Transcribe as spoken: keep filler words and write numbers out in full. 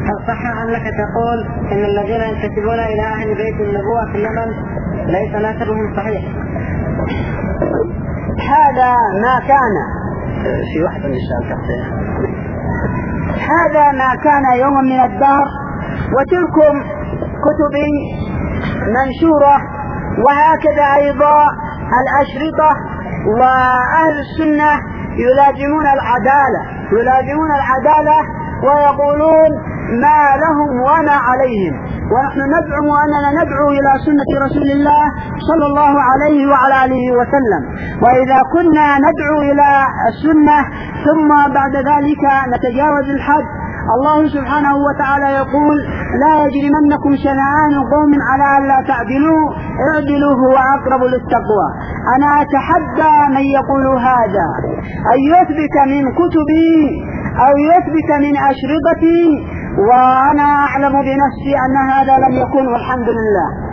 هل صح أنك تقول إن الذين ينتسبون إلى أهل بيت النبوة في اليمن ليس نسبهم صحيح؟ هذا ما كان في واحد من الشيء هذا ما كان يوم من الدهر، وتلكم كتبي منشورة، وهكذا أيضا الأشرطة. وأهل السنة يلازمون العدالة يلازمون العدالة ويقولون ما لهم وما عليهم، ونحن نزعم أننا ندعو إلى سنة رسول الله صلى الله عليه وعلى آله وسلم. وإذا كنا ندعو إلى السنة ثم بعد ذلك نتجاوز الحد، الله سبحانه وتعالى يقول لا يجرمنكم شنآن قوم على ألا تعدلوا اعدلوا هو أقرب للتقوى. أنا أتحدى من يقول هذا أن يثبت من كتبي أو يثبت من أشرطتي، وأنا أعلم بنفسي أن هذا لم يكن، والحمد لله.